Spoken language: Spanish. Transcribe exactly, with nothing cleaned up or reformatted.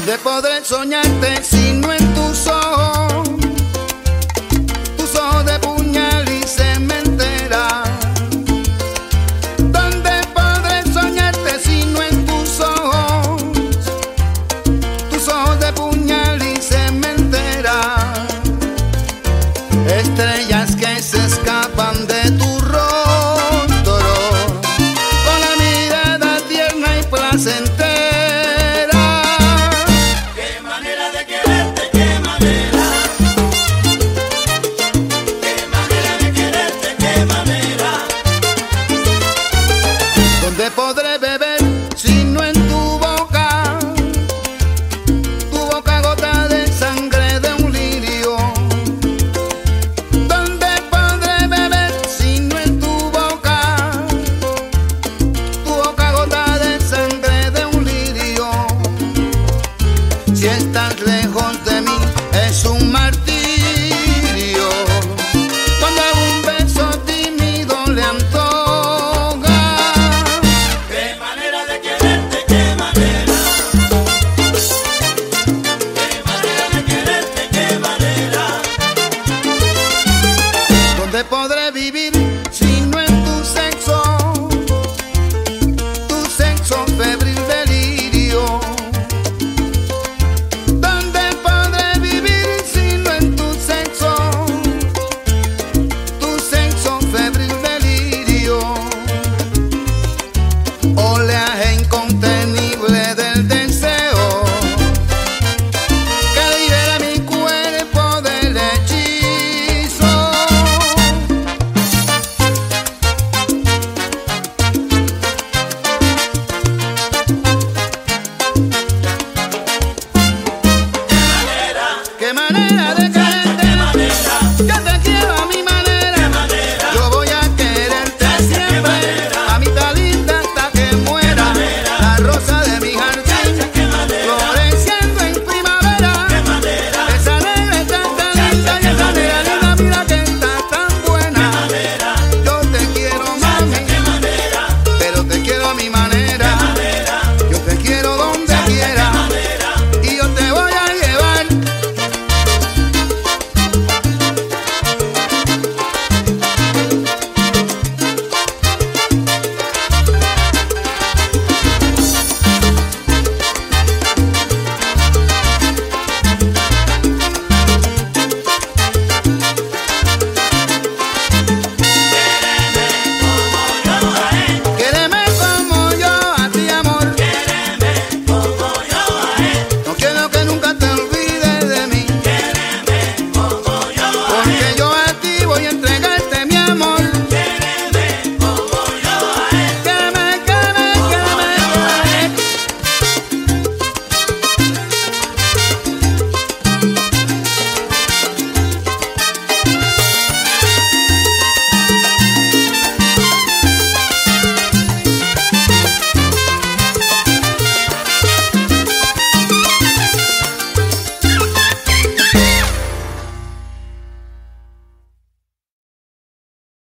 ¿Dónde podré soñarte si no en tus ojos? Tus ojos de puñal y cementera. ¿Dónde podré soñarte si no en tus ojos? Tus ojos de puñal y cementera. Estrellas que se escapan de tu rostro con la mirada tierna y placentera. ¿Dónde podré beber si no en tu boca? Tu boca gota de sangre de un lirio. ¿Dónde podré beber si no en tu boca? Tu boca gota de sangre de un lirio. Si estás lejos